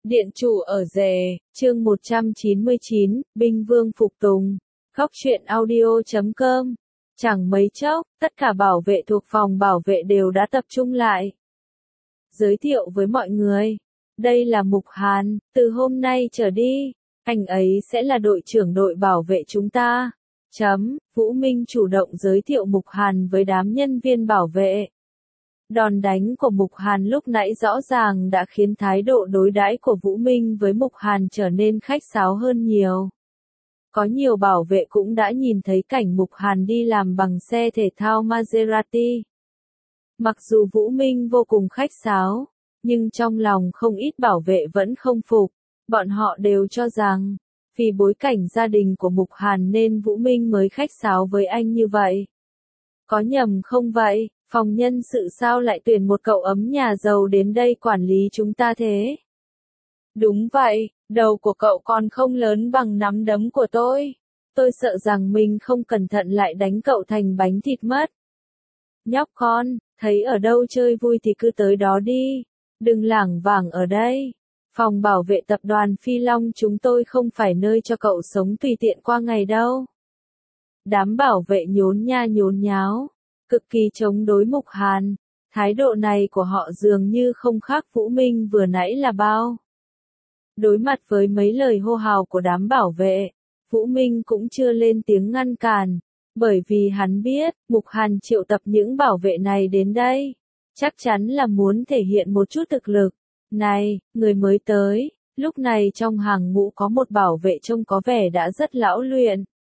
Điện chủ ở rể, chương 199, binh vương phục tùng. Góc truyện audio.com. Chẳng mấy chốc, tất cả bảo vệ thuộc phòng bảo vệ đều đã tập trung lại. Giới thiệu với mọi người, đây là Mục Hàn, từ hôm nay trở đi, anh ấy sẽ là đội trưởng đội bảo vệ chúng ta. Vũ Minh chủ động giới thiệu Mục Hàn với đám nhân viên bảo vệ. Đòn đánh của Mục Hàn lúc nãy rõ ràng đã khiến thái độ đối đãi của Vũ Minh với Mục Hàn trở nên khách sáo hơn nhiều. Có nhiều bảo vệ cũng đã nhìn thấy cảnh Mục Hàn đi làm bằng xe thể thao Maserati. Mặc dù Vũ Minh vô cùng khách sáo, nhưng trong lòng không ít bảo vệ vẫn không phục. Bọn họ đều cho rằng, vì bối cảnh gia đình của Mục Hàn nên Vũ Minh mới khách sáo với anh như vậy. Có nhầm không vậy? Phòng nhân sự sao lại tuyển một cậu ấm nhà giàu đến đây quản lý chúng ta thế? Đúng vậy, đầu của cậu còn không lớn bằng nắm đấm của tôi. Tôi sợ rằng mình không cẩn thận lại đánh cậu thành bánh thịt mất. Nhóc con, thấy ở đâu chơi vui thì cứ tới đó đi. Đừng lảng vảng ở đây. Phòng bảo vệ tập đoàn Phi Long chúng tôi không phải nơi cho cậu sống tùy tiện qua ngày đâu. Đám bảo vệ nhốn nha nhốn nháo, cực kỳ chống đối Mục Hàn. Thái độ này của họ dường như không khác Vũ Minh vừa nãy là bao. Đối mặt với mấy lời hô hào của đám bảo vệ, Vũ Minh cũng chưa lên tiếng ngăn cản, bởi vì hắn biết, Mục Hàn triệu tập những bảo vệ này đến đây, chắc chắn là muốn thể hiện một chút thực lực. Này, người mới tới, lúc này trong hàng ngũ có một bảo vệ trông có vẻ đã rất lão luyện.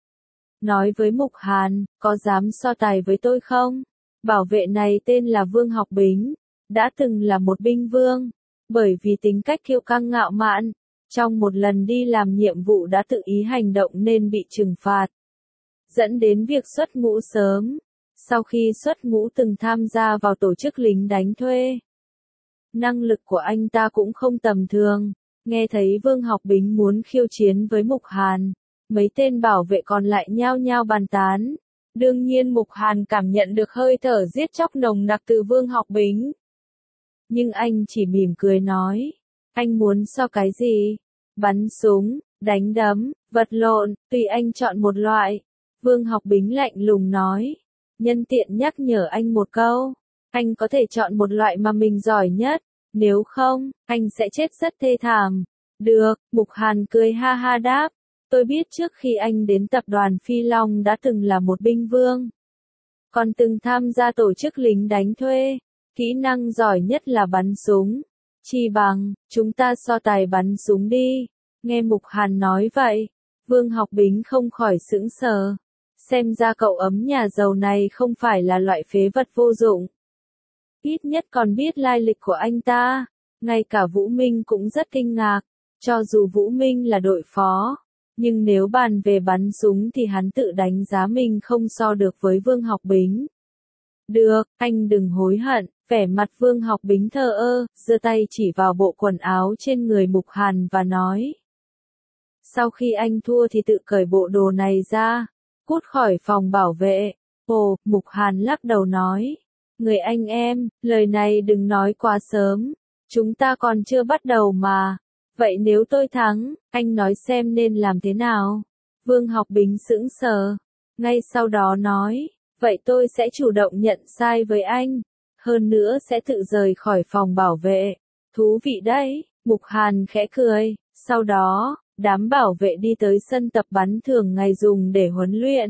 Nói với Mục Hàn, có dám so tài với tôi không? Bảo vệ này tên là Vương Học Bính, đã từng là một binh vương, bởi vì tính cách kiêu căng ngạo mạn, trong một lần đi làm nhiệm vụ đã tự ý hành động nên bị trừng phạt, dẫn đến việc xuất ngũ sớm. Sau khi xuất ngũ từng tham gia vào tổ chức lính đánh thuê. Năng lực của anh ta cũng không tầm thường, nghe thấy Vương Học Bính muốn khiêu chiến với Mục Hàn. Mấy tên bảo vệ còn lại nhao nhao bàn tán. Đương nhiên Mục Hàn cảm nhận được hơi thở giết chóc nồng nặc từ Vương Học Bính. Nhưng anh chỉ mỉm cười nói. Anh muốn so cái gì? Bắn súng, đánh đấm, vật lộn, tùy anh chọn một loại. Vương Học Bính lạnh lùng nói. Nhân tiện nhắc nhở anh một câu. Anh có thể chọn một loại mà mình giỏi nhất. Nếu không, anh sẽ chết rất thê thảm. Được, Mục Hàn cười ha ha đáp. Tôi biết trước khi anh đến tập đoàn Phi Long đã từng là một binh vương. Còn từng tham gia tổ chức lính đánh thuê. Kỹ năng giỏi nhất là bắn súng. Chi bằng, chúng ta so tài bắn súng đi. Nghe Mục Hàn nói vậy, Vương Học Bính không khỏi sững sờ. Xem ra cậu ấm nhà giàu này không phải là loại phế vật vô dụng. Ít nhất còn biết lai lịch của anh ta. Ngay cả Vũ Minh cũng rất kinh ngạc. Cho dù Vũ Minh là đội phó. Nhưng nếu bàn về bắn súng thì hắn tự đánh giá mình không so được với Vương Học Bính. Được, anh đừng hối hận, vẻ mặt Vương Học Bính thờ ơ, giơ tay chỉ vào bộ quần áo trên người Mục Hàn và nói. Sau khi anh thua thì tự cởi bộ đồ này ra, cút khỏi phòng bảo vệ. Ồ, Mục Hàn lắc đầu nói. Người anh em, lời này đừng nói quá sớm, chúng ta còn chưa bắt đầu mà. Vậy nếu tôi thắng, anh nói xem nên làm thế nào? Vương Học Bính sững sờ. Ngay sau đó nói, vậy tôi sẽ chủ động nhận sai với anh. Hơn nữa sẽ tự rời khỏi phòng bảo vệ. Thú vị đấy, Mục Hàn khẽ cười. Sau đó, đám bảo vệ đi tới sân tập bắn thường ngày dùng để huấn luyện.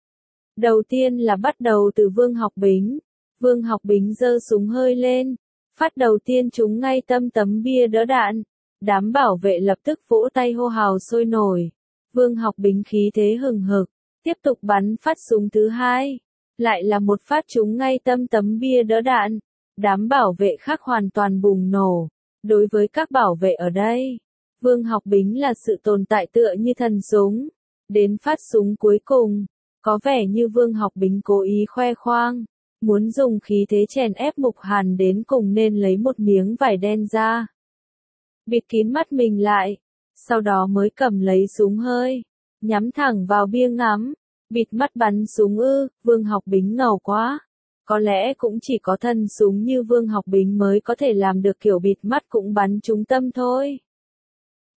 Đầu tiên là bắt đầu từ Vương Học Bính. Vương Học Bính giơ súng hơi lên. Phát đầu tiên trúng ngay tâm tấm bia đỡ đạn. Đám bảo vệ lập tức vỗ tay hô hào sôi nổi. Vương Học Bính khí thế hừng hực, tiếp tục bắn phát súng thứ hai. Lại là một phát trúng ngay tâm tấm bia đỡ đạn. Đám bảo vệ khác hoàn toàn bùng nổ. Đối với các bảo vệ ở đây, Vương Học Bính là sự tồn tại tựa như thần súng. Đến phát súng cuối cùng, có vẻ như Vương Học Bính cố ý khoe khoang. Muốn dùng khí thế chèn ép Mục Hàn đến cùng nên lấy một miếng vải đen ra. Bịt kín mắt mình lại, sau đó mới cầm lấy súng hơi, nhắm thẳng vào bia ngắm, bịt mắt bắn súng ư? Vương Học Bính ngầu quá. Có lẽ cũng chỉ có thân súng như Vương Học Bính mới có thể làm được kiểu bịt mắt cũng bắn trúng tâm thôi.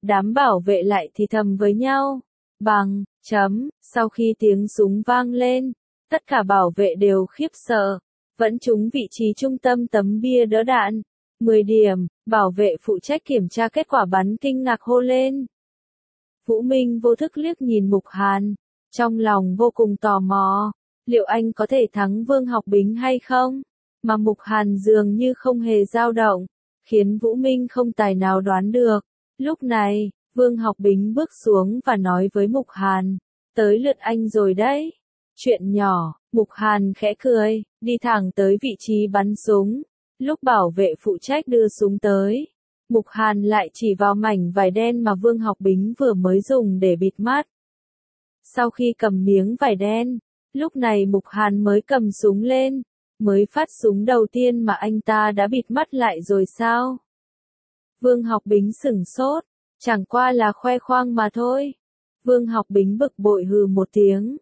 Đám bảo vệ lại thì thầm với nhau. Bằng, chấm, sau khi tiếng súng vang lên, tất cả bảo vệ đều khiếp sợ, vẫn trúng vị trí trung tâm tấm bia đỡ đạn. 10 điểm, bảo vệ phụ trách kiểm tra kết quả bắn kinh ngạc hô lên. Vũ Minh vô thức liếc nhìn Mục Hàn, trong lòng vô cùng tò mò, liệu anh có thể thắng Vương Học Bính hay không? Mà Mục Hàn dường như không hề dao động, khiến Vũ Minh không tài nào đoán được. Lúc này, Vương Học Bính bước xuống và nói với Mục Hàn, tới lượt anh rồi đấy. Chuyện nhỏ, Mục Hàn khẽ cười, đi thẳng tới vị trí bắn súng. Lúc bảo vệ phụ trách đưa súng tới, Mục Hàn lại chỉ vào mảnh vải đen mà Vương Học Bính vừa mới dùng để bịt mắt. Sau khi cầm miếng vải đen, lúc này Mục Hàn mới cầm súng lên, mới phát súng đầu tiên mà anh ta đã bịt mắt lại rồi sao? Vương Học Bính sửng sốt, chẳng qua là khoe khoang mà thôi. Vương Học Bính bực bội hừ một tiếng.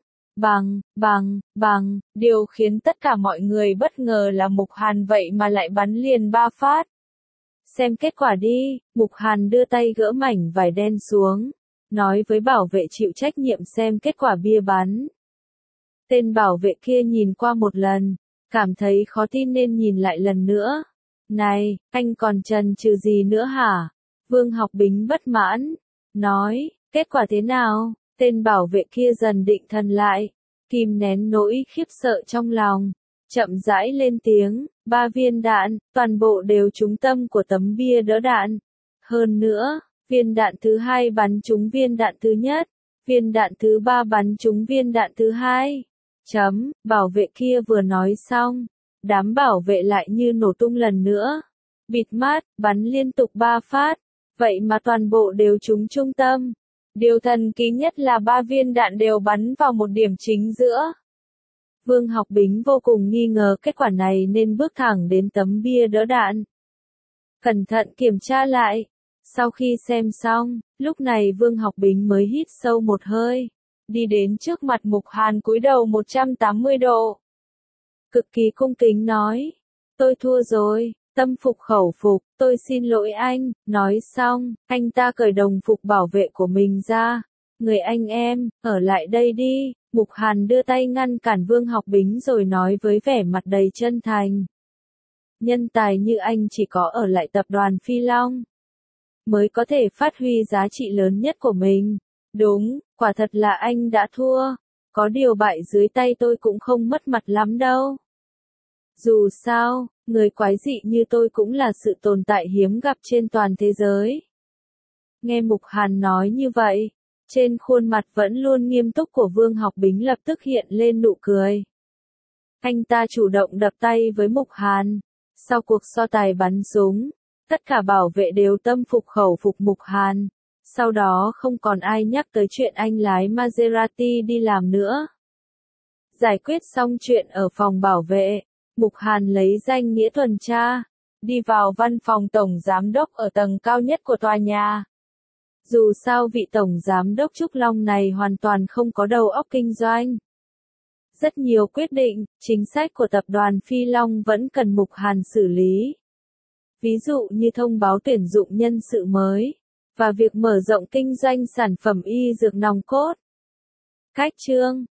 Bằng, điều khiến tất cả mọi người bất ngờ là Mục Hàn vậy mà lại bắn liền 3 phát. Xem kết quả đi, Mục Hàn đưa tay gỡ mảnh vải đen xuống, nói với bảo vệ chịu trách nhiệm xem kết quả bia bắn. Tên bảo vệ kia nhìn qua một lần, cảm thấy khó tin nên nhìn lại lần nữa. Này, anh còn chần chừ gì nữa hả? Vương Học Bính bất mãn, nói, kết quả thế nào? Tên bảo vệ kia dần định thần lại, kìm nén nỗi khiếp sợ trong lòng, chậm rãi lên tiếng, 3 viên đạn, toàn bộ đều trúng tâm của tấm bia đỡ đạn. Hơn nữa, viên đạn thứ 2 bắn trúng viên đạn thứ nhất, viên đạn thứ 3 bắn trúng viên đạn thứ 2. Chấm, bảo vệ kia vừa nói xong, đám bảo vệ lại như nổ tung lần nữa. Bịt mắt, bắn liên tục 3 phát, vậy mà toàn bộ đều trúng trung tâm. Điều thần kỳ nhất là 3 viên đạn đều bắn vào một điểm chính giữa. Vương Học Bính vô cùng nghi ngờ kết quả này nên bước thẳng đến tấm bia đỡ đạn. Cẩn thận kiểm tra lại. Sau khi xem xong, lúc này Vương Học Bính mới hít sâu một hơi, đi đến trước mặt Mục Hàn cúi đầu 180 độ. Cực kỳ cung kính nói, tôi thua rồi. Tâm phục khẩu phục, tôi xin lỗi anh. Nói xong, anh ta cởi đồng phục bảo vệ của mình ra. Người anh em, ở lại đây đi. Mục Hàn đưa tay ngăn cản Vương Học Bính rồi nói với vẻ mặt đầy chân thành. Nhân tài như anh chỉ có ở lại tập đoàn Phi Long, mới có thể phát huy giá trị lớn nhất của mình. Đúng, quả thật là anh đã thua. Có điều bại dưới tay tôi cũng không mất mặt lắm đâu. Dù sao, người quái dị như tôi cũng là sự tồn tại hiếm gặp trên toàn thế giới. Nghe Mục Hàn nói như vậy, trên khuôn mặt vẫn luôn nghiêm túc của Vương Học Bính lập tức hiện lên nụ cười. Anh ta chủ động đập tay với Mục Hàn. Sau cuộc so tài bắn súng, tất cả bảo vệ đều tâm phục khẩu phục Mục Hàn. Sau đó không còn ai nhắc tới chuyện anh lái Maserati đi làm nữa. Giải quyết xong chuyện ở phòng bảo vệ, Mục Hàn lấy danh nghĩa tuần tra, đi vào văn phòng tổng giám đốc ở tầng cao nhất của tòa nhà. Dù sao vị tổng giám đốc Trúc Long này hoàn toàn không có đầu óc kinh doanh. Rất nhiều quyết định, chính sách của tập đoàn Phi Long vẫn cần Mục Hàn xử lý. Ví dụ như thông báo tuyển dụng nhân sự mới, và việc mở rộng kinh doanh sản phẩm y dược nòng cốt. Cách chương